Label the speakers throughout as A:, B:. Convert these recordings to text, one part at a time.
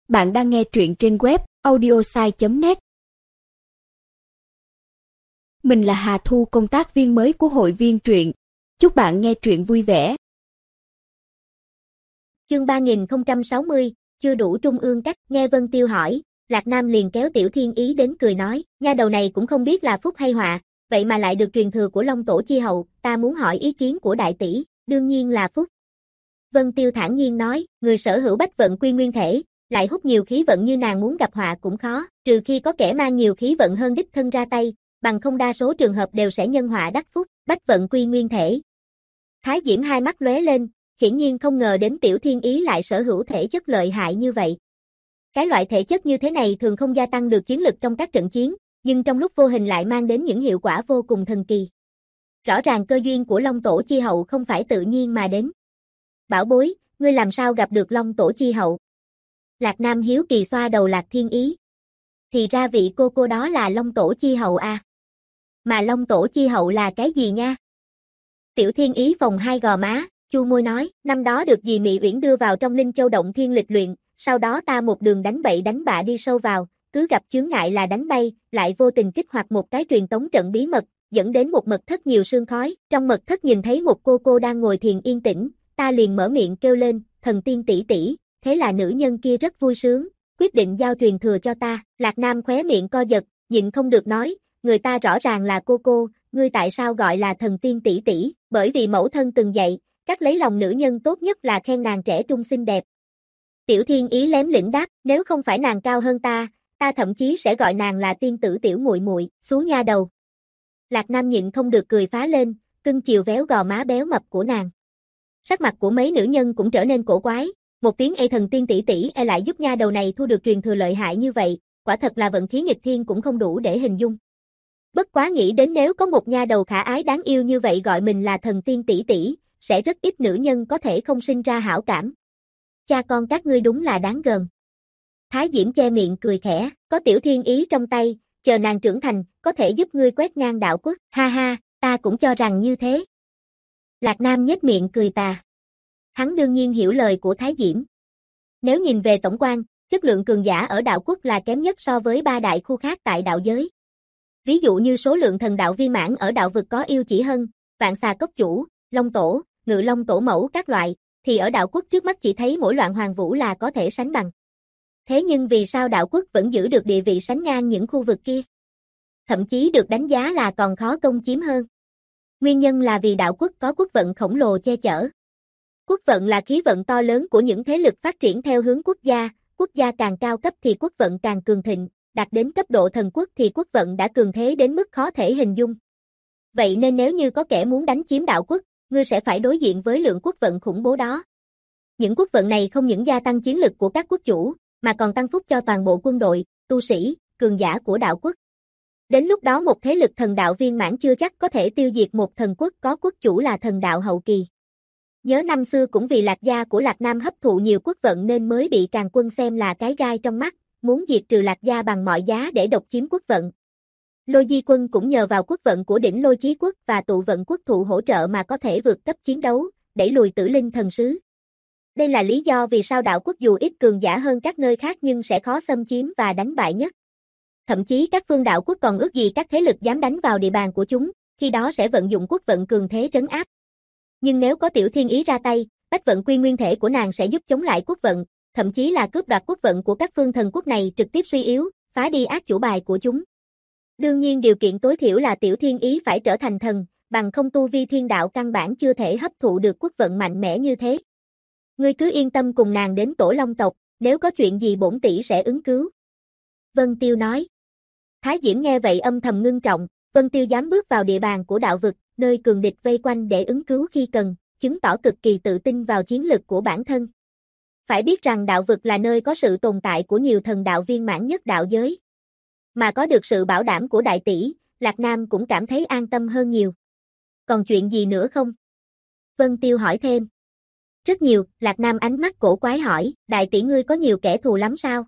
A: Bạn đang nghe truyện trên web audiosai.net. Mình là Hà Thu, công tác viên mới của hội viên truyện. Chúc bạn nghe truyện vui vẻ.
B: Chương 3060, chưa đủ trung ương cách. Nghe Vân Tiêu hỏi, Lạc Nam liền kéo Tiểu Thiên Ý đến cười nói, nha đầu này cũng không biết là phúc hay họa, vậy mà lại được truyền thừa của Long Tổ Chi Hậu, ta muốn hỏi ý kiến của đại tỷ, đương nhiên là phúc. Vân Tiêu thản nhiên nói, người sở hữu bách vận quy nguyên thể, lại hút nhiều khí vận như nàng muốn gặp họa cũng khó, trừ khi có kẻ mang nhiều khí vận hơn đích thân ra tay, bằng không đa số trường hợp đều sẽ nhân họa đắc phúc. Bách vận quy nguyên thể. Thái Diễm hai mắt lóe lên, hiển nhiên không ngờ đến Tiểu Thiên Ý lại sở hữu thể chất lợi hại như vậy. Cái loại thể chất như thế này thường không gia tăng được chiến lực trong các trận chiến, nhưng trong lúc vô hình lại mang đến những hiệu quả vô cùng thần kỳ. Rõ ràng cơ duyên của Long Tổ Chi Hậu không phải tự nhiên mà đến. Bảo bối, ngươi làm sao gặp được Long Tổ Chi Hậu? Lạc Nam hiếu kỳ xoa đầu Lạc Thiên Ý. Thì ra vị cô đó là Long Tổ Chi Hậu à? Mà Long Tổ Chi Hậu là cái gì nha? Tiểu Thiên Ý phồng hai gò má, chu môi nói, năm đó được dì Mị Uyển đưa vào trong Linh Châu Động Thiên lịch luyện, sau đó ta một đường đánh bậy đánh bạ đi sâu vào, cứ gặp chướng ngại là đánh bay, lại vô tình kích hoạt một cái truyền tống trận bí mật, dẫn đến một mật thất nhiều sương khói. Trong mật thất nhìn thấy một cô đang ngồi thiền yên tĩnh, ta liền mở miệng kêu lên, thần tiên tỷ tỷ, thế là nữ nhân kia rất vui sướng, quyết định giao truyền thừa cho ta. Lạc Nam khóe miệng co giật, nhịn không được nói, người ta rõ ràng là cô, ngươi tại sao gọi là thần tiên tỷ tỷ? Bởi vì mẫu thân từng dạy, cách lấy lòng nữ nhân tốt nhất là khen nàng trẻ trung xinh đẹp. Tiểu Thiên Ý lém lĩnh đáp, nếu không phải nàng cao hơn ta thậm chí sẽ gọi nàng là tiên tử tiểu muội muội, xú nha đầu. Lạc Nam nhịn không được cười phá lên, cưng chiều véo gò má béo mập của nàng. Sắc mặt của mấy nữ nhân cũng trở nên cổ quái, một tiếng "Ê thần tiên tỷ tỷ" lại giúp nha đầu này thu được truyền thừa lợi hại như vậy, quả thật là vận khí nghịch thiên cũng không đủ để hình dung. Bất quá nghĩ đến nếu có một nha đầu khả ái đáng yêu như vậy gọi mình là thần tiên tỷ tỷ, sẽ rất ít nữ nhân có thể không sinh ra hảo cảm. Cha con các ngươi đúng là đáng gờm. Thái Diễm che miệng cười khẽ, có Tiểu Thiên Ý trong tay, chờ nàng trưởng thành, có thể giúp ngươi quét ngang đạo quốc. Ha ha, ta cũng cho rằng như thế. Lạc Nam nhếch miệng cười tà. Hắn đương nhiên hiểu lời của Thái Diễm. Nếu nhìn về tổng quan, chất lượng cường giả ở đạo quốc là kém nhất so với ba đại khu khác tại đạo giới. Ví dụ như số lượng thần đạo viên mãn ở đạo vực có Yêu Chỉ Hân, Vạn Xà Cốc Chủ, Long Tổ, Ngự Long Tổ Mẫu các loại, thì ở đạo quốc trước mắt chỉ thấy mỗi Loạn Hoàng Vũ là có thể sánh bằng. Thế nhưng vì sao đạo quốc vẫn giữ được địa vị sánh ngang những khu vực kia? Thậm chí được đánh giá là còn khó công chiếm hơn. Nguyên nhân là vì đạo quốc có quốc vận khổng lồ che chở. Quốc vận là khí vận to lớn của những thế lực phát triển theo hướng quốc gia càng cao cấp thì quốc vận càng cường thịnh, đạt đến cấp độ thần quốc thì quốc vận đã cường thế đến mức khó thể hình dung. Vậy nên nếu như có kẻ muốn đánh chiếm đạo quốc, ngươi sẽ phải đối diện với lượng quốc vận khủng bố đó. Những quốc vận này không những gia tăng chiến lực của các quốc chủ, mà còn tăng phúc cho toàn bộ quân đội, tu sĩ, cường giả của đạo quốc. Đến lúc đó một thế lực thần đạo viên mãn chưa chắc có thể tiêu diệt một thần quốc có quốc chủ là thần đạo hậu kỳ. Nhớ năm xưa cũng vì Lạc gia của Lạc Nam hấp thụ nhiều quốc vận nên mới bị Càn Quân xem là cái gai trong mắt, muốn diệt trừ Lạc gia bằng mọi giá để độc chiếm quốc vận. Lôi Di Quân cũng nhờ vào quốc vận của đỉnh Lôi Chí Quốc và tụ vận quốc thụ hỗ trợ mà có thể vượt cấp chiến đấu, đẩy lùi Tử Linh thần sứ. Đây là lý do vì sao đạo quốc dù ít cường giả hơn các nơi khác nhưng sẽ khó xâm chiếm và đánh bại nhất. Thậm chí các phương đạo quốc còn ước gì các thế lực dám đánh vào địa bàn của chúng, khi đó sẽ vận dụng quốc vận cường thế trấn áp. Nhưng nếu có Tiểu Thiên Ý ra tay, bách vận quy nguyên thể của nàng sẽ giúp chống lại quốc vận, thậm chí là cướp đoạt quốc vận của các phương thần quốc này trực tiếp suy yếu, phá đi ác chủ bài của chúng. Đương nhiên điều kiện tối thiểu là Tiểu Thiên Ý phải trở thành thần, bằng không tu vi thiên đạo căn bản chưa thể hấp thụ được quốc vận mạnh mẽ như thế. Ngươi cứ yên tâm cùng nàng đến Tổ Long tộc, nếu có chuyện gì bổn tỷ sẽ ứng cứu. Vân Tiêu nói. Thái Diễm nghe vậy âm thầm ngưng trọng, Vân Tiêu dám bước vào địa bàn của đạo vực, nơi cường địch vây quanh để ứng cứu khi cần, chứng tỏ cực kỳ tự tin vào chiến lực của bản thân. Phải biết rằng đạo vực là nơi có sự tồn tại của nhiều thần đạo viên mãn nhất đạo giới. Mà có được sự bảo đảm của đại tỷ, Lạc Nam cũng cảm thấy an tâm hơn nhiều. Còn chuyện gì nữa không? Vân Tiêu hỏi thêm. Rất nhiều, Lạc Nam ánh mắt cổ quái hỏi, đại tỷ ngươi có nhiều kẻ thù lắm sao?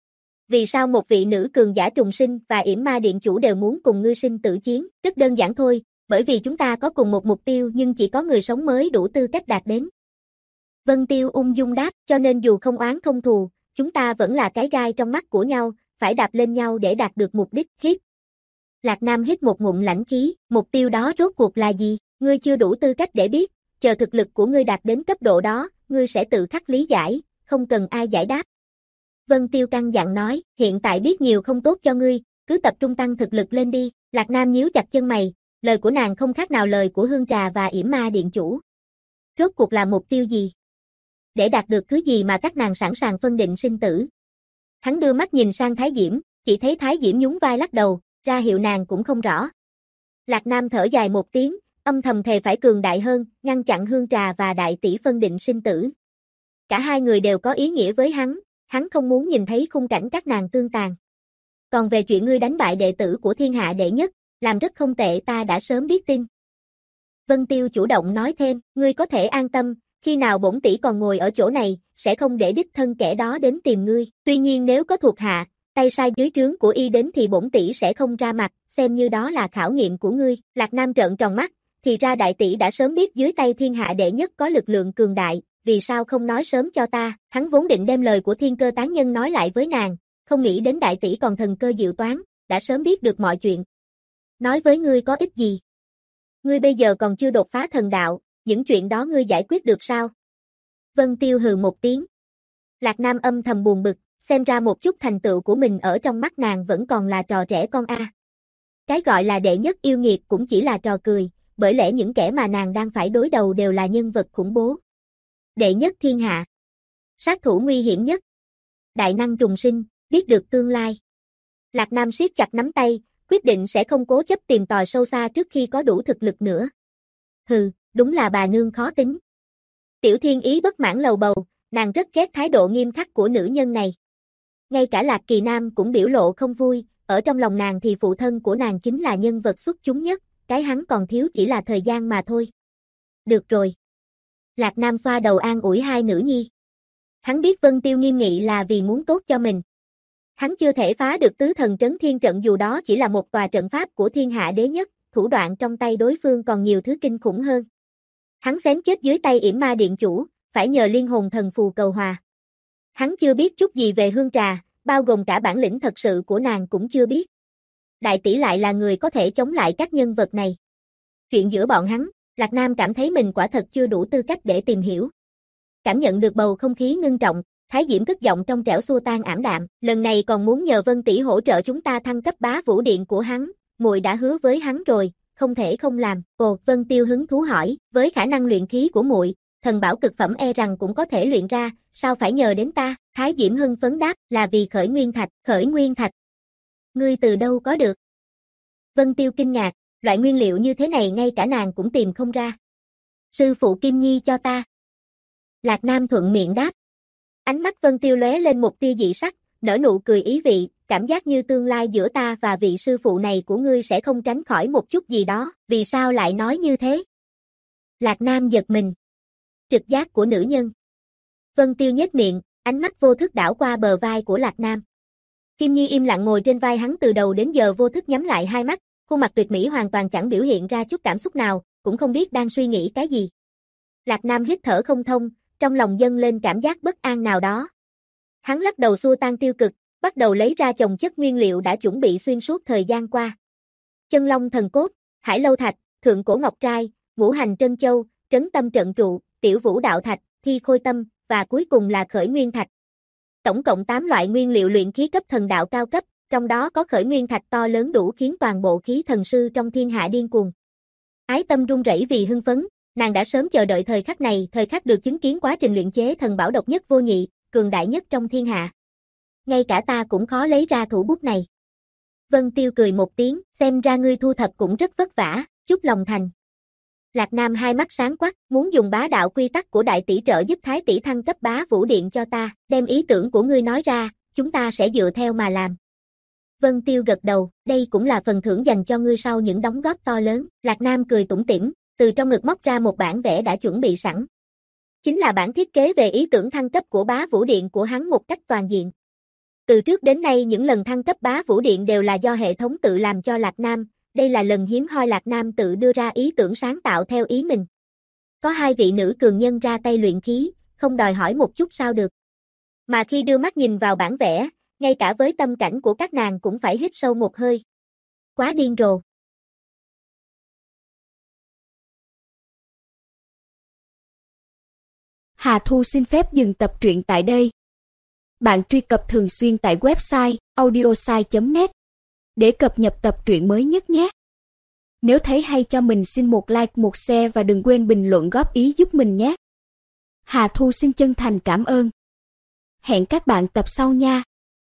B: Vì sao một vị nữ cường giả trùng sinh và yểm ma điện chủ đều muốn cùng ngươi sinh tử chiến? Rất đơn giản thôi, bởi vì chúng ta có cùng một mục tiêu nhưng chỉ có người sống mới đủ tư cách đạt đến. Vân Tiêu ung dung đáp, cho nên dù không oán không thù, chúng ta vẫn là cái gai trong mắt của nhau, phải đạp lên nhau để đạt được mục đích. Hít. Lạc Nam hít một ngụm lãnh khí, mục tiêu đó rốt cuộc là gì? Ngươi chưa đủ tư cách để biết, chờ thực lực của ngươi đạt đến cấp độ đó, ngươi sẽ tự khắc lý giải, không cần ai giải đáp. Vân Tiêu căn dặn nói, hiện tại biết nhiều không tốt cho ngươi, cứ tập trung tăng thực lực lên đi. Lạc Nam nhíu chặt chân mày, lời của nàng không khác nào lời của Hương Trà và Yểm Ma Điện Chủ. Rốt cuộc là mục tiêu gì? Để đạt được thứ gì mà các nàng sẵn sàng phân định sinh tử? Hắn đưa mắt nhìn sang Thái Diễm, chỉ thấy Thái Diễm nhún vai lắc đầu, ra hiệu nàng cũng không rõ. Lạc Nam thở dài một tiếng, âm thầm thề phải cường đại hơn, ngăn chặn Hương Trà và Đại Tỷ phân định sinh tử. Cả hai người đều có ý nghĩa với hắn không muốn nhìn thấy khung cảnh các nàng tương tàn. Còn về chuyện ngươi đánh bại đệ tử của thiên hạ đệ nhất, làm rất không tệ, ta đã sớm biết tin. Vân Tiêu chủ động nói thêm, ngươi có thể an tâm, khi nào bổn tỷ còn ngồi ở chỗ này, sẽ không để đích thân kẻ đó đến tìm ngươi. Tuy nhiên nếu có thuộc hạ, tay sai dưới trướng của y đến thì bổn tỷ sẽ không ra mặt, xem như đó là khảo nghiệm của ngươi. Lạc Nam trợn tròn mắt, thì ra đại tỷ đã sớm biết dưới tay thiên hạ đệ nhất có lực lượng cường đại, vì sao không nói sớm cho ta? Hắn vốn định đem lời của Thiên Cơ Tán Nhân nói lại với nàng, không nghĩ đến đại tỷ còn thần cơ diệu toán, đã sớm biết được mọi chuyện. Nói với ngươi có ích gì? Ngươi bây giờ còn chưa đột phá thần đạo, những chuyện đó ngươi giải quyết được sao? Vân Tiêu hừ một tiếng. Lạc Nam âm thầm buồn bực, xem ra một chút thành tựu của mình ở trong mắt nàng vẫn còn là trò trẻ con a. Cái gọi là đệ nhất yêu nghiệt cũng chỉ là trò cười, bởi lẽ những kẻ mà nàng đang phải đối đầu đều là nhân vật khủng bố. Đệ nhất thiên hạ. Sát thủ nguy hiểm nhất. Đại năng trùng sinh, biết được tương lai. Lạc Nam siết chặt nắm tay, quyết định sẽ không cố chấp tìm tòi sâu xa trước khi có đủ thực lực nữa. Hừ, đúng là bà nương khó tính. Tiểu Thiên Ý bất mãn lầu bầu, nàng rất ghét thái độ nghiêm khắc của nữ nhân này. Ngay cả Lạc Kỳ Nam cũng biểu lộ không vui, ở trong lòng nàng thì phụ thân của nàng chính là nhân vật xuất chúng nhất, cái hắn còn thiếu chỉ là thời gian mà thôi. Được rồi. Lạc Nam xoa đầu an ủi hai nữ nhi. Hắn biết Vân Tiêu nghiêm nghị là vì muốn tốt cho mình. Hắn chưa thể phá được tứ thần trấn thiên trận dù đó chỉ là một tòa trận pháp của thiên hạ đế nhất, thủ đoạn trong tay đối phương còn nhiều thứ kinh khủng hơn. Hắn xém chết dưới tay Yểm Ma Điện Chủ, phải nhờ liên hồn thần phù cầu hòa. Hắn chưa biết chút gì về Hương Trà, bao gồm cả bản lĩnh thật sự của nàng cũng chưa biết. Đại tỷ lại là người có thể chống lại các nhân vật này. Chuyện giữa bọn hắn, Lạc Nam cảm thấy mình quả thật chưa đủ tư cách để tìm hiểu. Cảm nhận được bầu không khí ngưng trọng, Thái Diễm cất giọng trong trẻo xua tan ảm đạm, lần này còn muốn nhờ Vân tỷ hỗ trợ chúng ta thăng cấp Bá Vũ Điện của hắn, muội đã hứa với hắn rồi, không thể không làm. Ồ, Vân Tiêu hứng thú hỏi, với khả năng luyện khí của muội, thần bảo cực phẩm e rằng cũng có thể luyện ra, sao phải nhờ đến ta? Thái Diễm hưng phấn đáp, là vì khởi nguyên thạch. Khởi nguyên thạch? Ngươi từ đâu có được? Vân Tiêu kinh ngạc, loại nguyên liệu như thế này ngay cả nàng cũng tìm không ra. Sư phụ Kim Nhi cho ta. Lạc Nam thuận miệng đáp. Ánh mắt Vân Tiêu lóe lên một tia dị sắc, nở nụ cười ý vị, cảm giác như tương lai giữa ta và vị sư phụ này của ngươi sẽ không tránh khỏi một chút gì đó, vì sao lại nói như thế? Lạc Nam giật mình. Trực giác của nữ nhân. Vân Tiêu nhếch miệng, ánh mắt vô thức đảo qua bờ vai của Lạc Nam. Kim Nhi im lặng ngồi trên vai hắn từ đầu đến giờ vô thức nhắm lại hai mắt, khuôn mặt tuyệt mỹ hoàn toàn chẳng biểu hiện ra chút cảm xúc nào, cũng không biết đang suy nghĩ cái gì. Lạc Nam hít thở không thông, trong lòng dâng lên cảm giác bất an nào đó. Hắn lắc đầu xua tan tiêu cực, bắt đầu lấy ra chồng chất nguyên liệu đã chuẩn bị xuyên suốt thời gian qua. Chân Long Thần Cốt, Hải Lâu Thạch, Thượng Cổ Ngọc Trai, Ngũ Hành Trân Châu, Trấn Tâm Trận Trụ, Tiểu Vũ Đạo Thạch, Thi Khôi Tâm, và cuối cùng là Khởi Nguyên Thạch. Tổng cộng 8 loại nguyên liệu luyện khí cấp thần đạo cao cấp, trong đó có Khởi Nguyên Thạch to lớn đủ khiến toàn bộ khí thần sư trong thiên hạ điên cuồng. Ái Tâm run rẩy vì hưng phấn, nàng đã sớm chờ đợi thời khắc này, thời khắc được chứng kiến quá trình luyện chế thần bảo độc nhất vô nhị, cường đại nhất trong thiên hạ. Ngay cả ta cũng khó lấy ra thủ bút này. Vân Tiêu cười một tiếng, xem ra ngươi thu thập cũng rất vất vả, chúc lòng thành. Lạc Nam hai mắt sáng quắc, muốn dùng bá đạo quy tắc của đại tỷ trợ giúp Thái tỷ thăng cấp Bá Vũ Điện cho ta, đem ý tưởng của ngươi nói ra, chúng ta sẽ dựa theo mà làm. Vân Tiêu gật đầu, đây cũng là phần thưởng dành cho ngươi sau những đóng góp to lớn. Lạc Nam cười tủm tỉm, từ trong ngực móc ra một bản vẽ đã chuẩn bị sẵn. Chính là bản thiết kế về ý tưởng thăng cấp của Bá Vũ Điện của hắn một cách toàn diện. Từ trước đến nay những lần thăng cấp Bá Vũ Điện đều là do hệ thống tự làm cho Lạc Nam, đây là lần hiếm hoi Lạc Nam tự đưa ra ý tưởng sáng tạo theo ý mình. Có hai vị nữ cường nhân ra tay luyện khí, không đòi hỏi một chút sao được. Mà khi đưa mắt nhìn vào bản vẽ, ngay cả với tâm cảnh của các nàng cũng phải hít sâu một hơi. Quá điên rồ.
A: Hà Thu xin phép dừng tập truyện tại đây. Bạn truy cập thường xuyên tại website audiosai.net để cập nhật tập truyện mới nhất nhé. Nếu thấy hay cho mình xin một like, một share và đừng quên bình luận góp ý giúp mình nhé. Hà Thu xin chân thành cảm ơn. Hẹn các bạn tập sau nha.